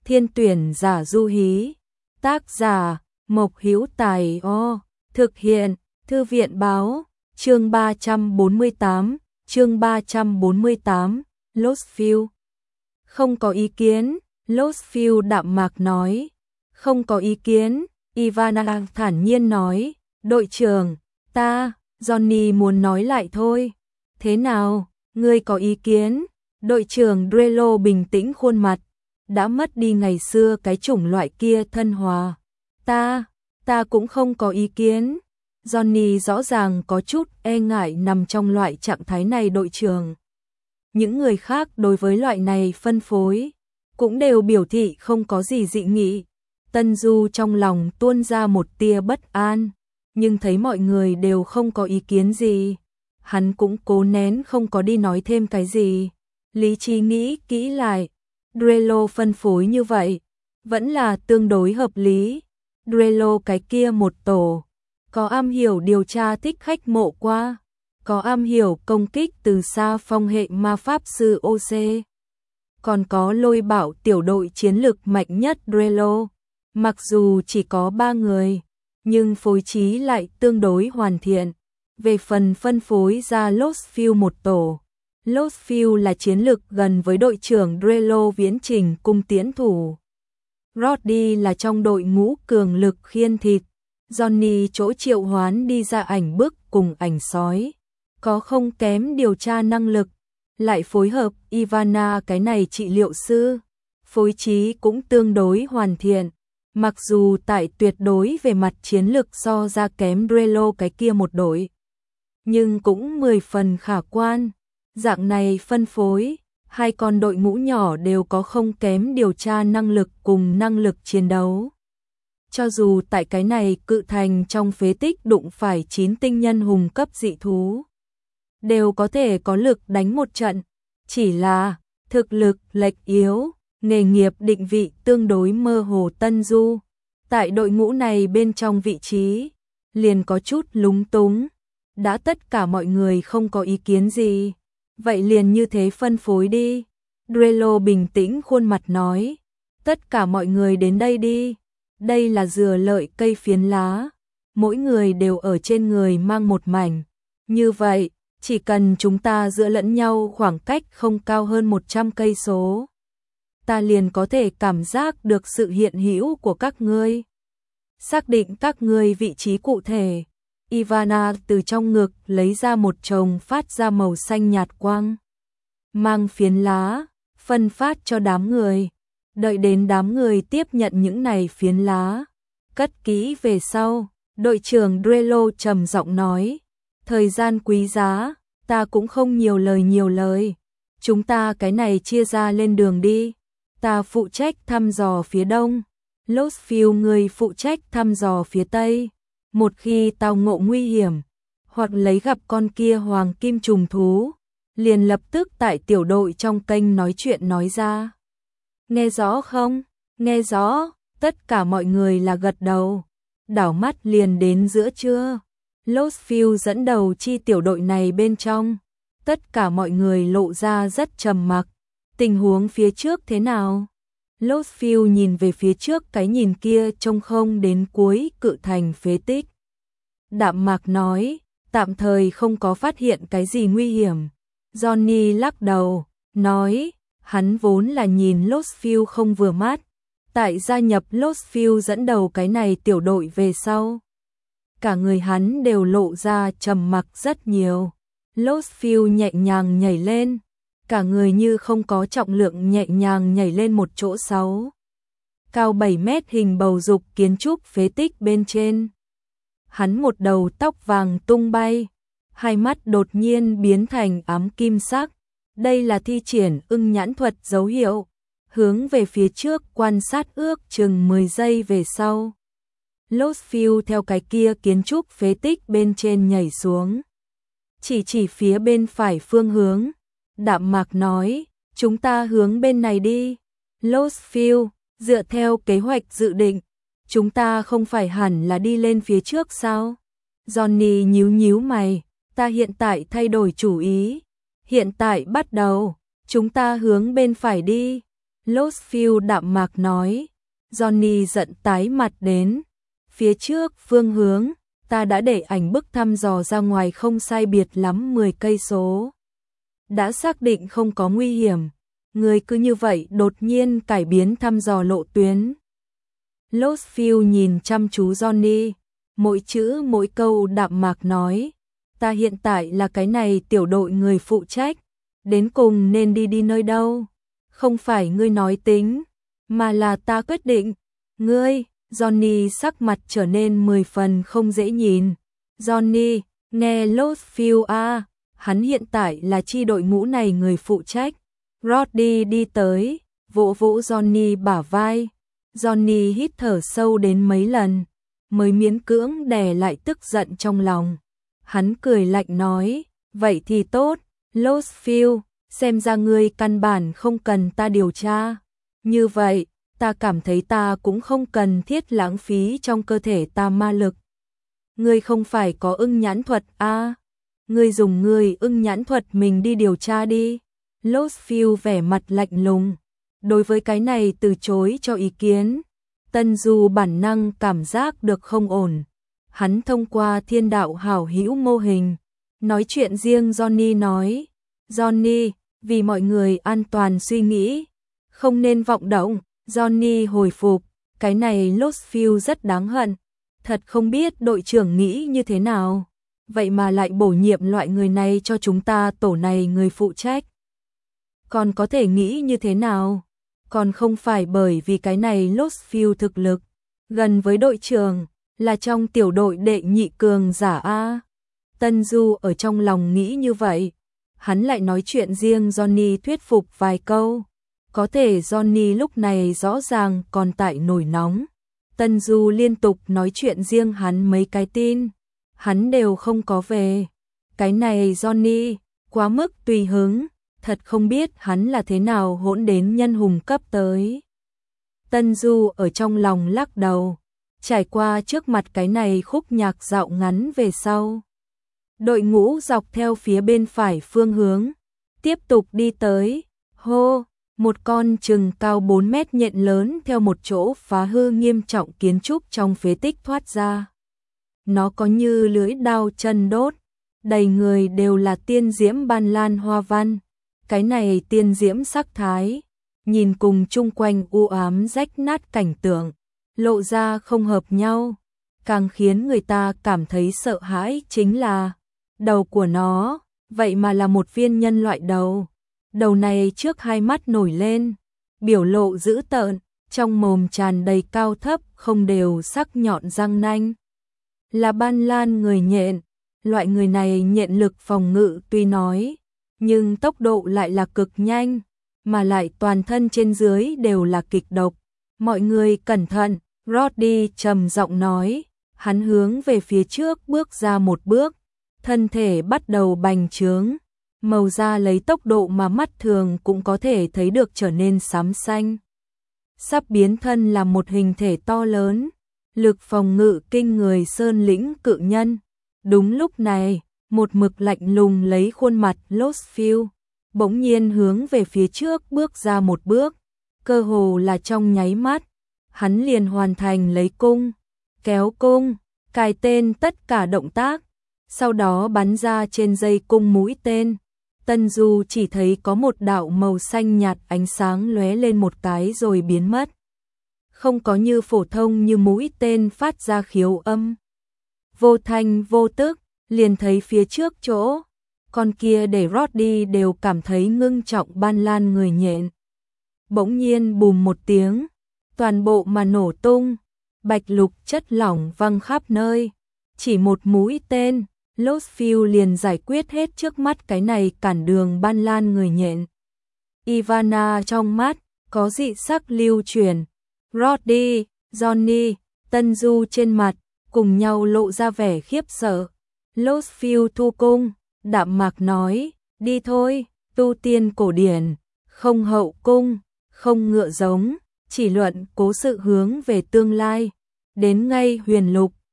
Thiên tuyển giả Du Hí. Tác giả Mộc Hữu Tài. Thực hiện Thư viện báo. Chương 348. Lost Field. Không có ý kiến. Lost Field đạm mạc nói. Không có ý kiến. Ivana thản nhiên nói. Đội trưởng, Johnny muốn nói lại thôi. Thế nào, ngươi có ý kiến? Đội trưởng Drello bình tĩnh khuôn mặt. Đã mất đi ngày xưa cái chủng loại kia thân hòa. Ta cũng không có ý kiến. Johnny rõ ràng có chút e ngại nằm trong loại trạng thái này đội trưởng. Những người khác đối với loại này phân phối cũng đều biểu thị không có gì dị nghị. Tân Du trong lòng tuôn ra một tia bất an, nhưng thấy mọi người đều không có ý kiến gì, hắn cũng cố nén không có đi nói thêm cái gì. Lý trí nghĩ kỹ lại, Drello phân phối như vậy vẫn là tương đối hợp lý. Drello cái kia một tổ, có am hiểu điều tra thích khách mộ qua, có am hiểu công kích từ xa phong hệ ma pháp sư OC, còn có Lôi Bảo tiểu đội chiến lực mạnh nhất Drello. Mặc dù chỉ có 3 người, nhưng phối trí lại tương đối hoàn thiện. Về phần phân phối ra Lost Field một tổ, Lost Field là chiến lực gần với đội trưởng Drello viễn trình cung tiễn thủ. Roddy là trong đội ngũ cường lực khiên thịt. Johnny chỗ triệu hoán đi ra ảnh bức cùng ảnh sói, có không kém điều tra năng lực, lại phối hợp Ivana cái này trị liệu sư, phối trí cũng tương đối hoàn thiện. Mặc dù tại tuyệt đối về mặt chiến lực so ra kém Drello cái kia một đội, nhưng cũng 10 phần khả quan. Dạng này phân phối, hai con đội ngũ nhỏ đều có không kém điều tra năng lực cùng năng lực chiến đấu. Cho dù tại cái này cự thành trong phế tích đụng phải 9 tinh nhân hùng cấp dị thú, đều có thể có lực đánh một trận. Chỉ là thực lực lệch yếu, nghề nghiệp định vị tương đối mơ hồ. Tân Du tại đội ngũ này bên trong vị trí liền có chút lúng túng. Đã tất cả mọi người không có ý kiến gì, vậy liền như thế phân phối đi. Drello bình tĩnh khuôn mặt nói. Tất cả mọi người đến đây đi. Đây là dừa lợi cây phiến lá, mỗi người đều ở trên người mang một mảnh. Như vậy, chỉ cần chúng ta giữa lẫn nhau khoảng cách không cao hơn 100 cây số, ta liền có thể cảm giác được sự hiện hữu của các ngươi, xác định các ngươi vị trí cụ thể. Ivana từ trong ngực lấy ra một chồng phát ra màu xanh nhạt quang mang phiến lá, phân phát cho đám người. Đợi đến đám người tiếp nhận những này phiến lá, cất kỹ về sau, đội trưởng Drello trầm giọng nói. Thời gian quý giá, ta cũng không nhiều lời. Chúng ta cái này chia ra lên đường đi. Ta phụ trách thăm dò phía đông, Lost Field người phụ trách thăm dò phía tây. Một khi tao ngộ nguy hiểm, hoặc lấy gặp con kia hoàng kim trùng thú, liền lập tức tại tiểu đội trong kênh nói chuyện nói ra. Nghe rõ không? Nghe rõ. Tất cả mọi người là gật đầu. Đảo mắt liền đến giữa trưa. Lost Field dẫn đầu chi tiểu đội này bên trong. Tất cả mọi người lộ ra rất trầm mặc. Tình huống phía trước thế nào? Lost Field nhìn về phía trước cái nhìn kia trông không đến cuối cự thành phế tích. Đạm mạc nói, tạm thời không có phát hiện cái gì nguy hiểm. Johnny lắc đầu, nói, hắn vốn là nhìn Lost Field không vừa mắt. Tại gia nhập Lost Field dẫn đầu cái này tiểu đội về sau, cả người hắn đều lộ ra trầm mặc rất nhiều. Lost Field nhẹ nhàng nhảy lên, cả người như không có trọng lượng nhẹ nhàng nhảy lên một chỗ 6, cao 7 mét hình bầu dục kiến trúc phế tích bên trên. Hắn một đầu tóc vàng tung bay, hai mắt đột nhiên biến thành ám kim sắc. Đây là thi triển ưng nhãn thuật dấu hiệu, hướng về phía trước quan sát ước chừng 10 giây về sau. Lost Field theo cái kia kiến trúc phế tích bên trên nhảy xuống. Chỉ phía bên phải phương hướng. Đạm mạc nói, chúng ta hướng bên này đi. Lost Field, dựa theo kế hoạch dự định, chúng ta không phải hẳn là đi lên phía trước sao? Johnny nhíu mày, ta hiện tại thay đổi chủ ý. Hiện tại bắt đầu, chúng ta hướng bên phải đi. Lostfield đạm mạc nói. Johnny giận tái mặt đến. Phía trước phương hướng, ta đã để ảnh bức thăm dò ra ngoài không sai biệt lắm 10 cây số. Đã xác định không có nguy hiểm, người cứ như vậy đột nhiên cải biến thăm dò lộ tuyến. Lostfield nhìn chăm chú Johnny, mỗi chữ mỗi câu đạm mạc nói, ta hiện tại là cái này tiểu đội người phụ trách, đến cùng nên đi nơi đâu, không phải ngươi nói tính, mà là ta quyết định. Ngươi, Johnny sắc mặt trở nên 10 phần không dễ nhìn. Johnny, nghe Lostfield à, hắn hiện tại là chi đội ngũ này người phụ trách. Roddy đi tới, vỗ vỗ Johnny bả vai. Johnny hít thở sâu đến mấy lần, mới miễn cưỡng đè lại tức giận trong lòng. Hắn cười lạnh nói, vậy thì tốt, Lostfield, xem ra ngươi căn bản không cần ta điều tra. Như vậy, ta cảm thấy ta cũng không cần thiết lãng phí trong cơ thể ta ma lực. Ngươi không phải có ưng nhãn thuật à? Ngươi dùng ngươi ưng nhãn thuật mình đi điều tra đi. Lostfield vẻ mặt lạnh lùng. Đối với cái này từ chối cho ý kiến. Tân Du bản năng cảm giác được không ổn. Hắn thông qua thiên đạo hảo hữu mô hình. Nói chuyện riêng Johnny nói. Johnny, vì mọi người an toàn suy nghĩ. Không nên vọng động. Johnny hồi phục. Cái này Lostfield rất đáng hận. Thật không biết đội trưởng nghĩ như thế nào. Vậy mà lại bổ nhiệm loại người này cho chúng ta tổ này người phụ trách. Còn có thể nghĩ như thế nào? Còn không phải bởi vì cái này Lostfield thực lực gần với đội trưởng, là trong tiểu đội đệ nhị cường giả a. Tân Du ở trong lòng nghĩ như vậy. Hắn lại nói chuyện riêng Johnny thuyết phục vài câu. Có thể Johnny lúc này rõ ràng còn tại nổi nóng. Tân Du liên tục nói chuyện riêng hắn mấy cái tin. Hắn đều không có về. Cái này Johnny, quá mức tùy hứng. Thật không biết hắn là thế nào hỗn đến nhân hùng cấp tới. Tân Du ở trong lòng lắc đầu. Trải qua trước mặt cái này khúc nhạc dạo ngắn về sau. Đội ngũ dọc theo phía bên phải phương hướng. Tiếp tục đi tới. Hô! Một con chừng cao 4 mét nhện lớn theo một chỗ phá hư nghiêm trọng kiến trúc trong phế tích thoát ra. Nó có như lưỡi đao chân đốt, đầy người đều là tiên diễm ban lan hoa văn. Cái này tiên diễm sắc thái, nhìn cùng chung quanh u ám rách nát cảnh tượng, lộ ra không hợp nhau. Càng khiến người ta cảm thấy sợ hãi chính là đầu của nó, vậy mà là một viên nhân loại đầu. Đầu này trước hai mắt nổi lên, biểu lộ dữ tợn, trong mồm tràn đầy cao thấp không đều sắc nhọn răng nanh. Là ban lan người nhện, loại người này nhện lực phòng ngự tuy nói, nhưng tốc độ lại là cực nhanh, mà lại toàn thân trên dưới đều là kịch độc. Mọi người cẩn thận, Roddy trầm giọng nói, hắn hướng về phía trước bước ra một bước, thân thể bắt đầu bành trướng. Màu da lấy tốc độ mà mắt thường cũng có thể thấy được trở nên xám xanh. Sắp biến thân là một hình thể to lớn, lực phòng ngự kinh người sơn lĩnh cự nhân. Đúng lúc này, một mực lạnh lùng lấy khuôn mặt Lostfield, bỗng nhiên hướng về phía trước bước ra một bước, cơ hồ là trong nháy mắt, hắn liền hoàn thành lấy cung, kéo cung, cài tên tất cả động tác, sau đó bắn ra trên dây cung mũi tên. Tân Du chỉ thấy có một đạo màu xanh nhạt ánh sáng lóe lên một cái rồi biến mất. Không có như phổ thông như mũi tên phát ra khiếu âm. Vô thanh vô tức, liền thấy phía trước chỗ, con kia để Roddy đều cảm thấy ngưng trọng ban lan người nhện. Bỗng nhiên bùm một tiếng, toàn bộ mà nổ tung, bạch lục chất lỏng văng khắp nơi. Chỉ một mũi tên, Lostfield liền giải quyết hết trước mắt cái này cản đường ban lan người nhện. Ivana trong mắt, có dị sắc lưu truyền. Roddy, Johnny, Tân Du trên mặt, cùng nhau lộ ra vẻ khiếp sợ. Lostfield thu cung, đạm mạc nói, đi thôi, tu tiên cổ điển, không hậu cung, không ngựa giống, chỉ luận cố sự hướng về tương lai. Đến ngay huyền lục,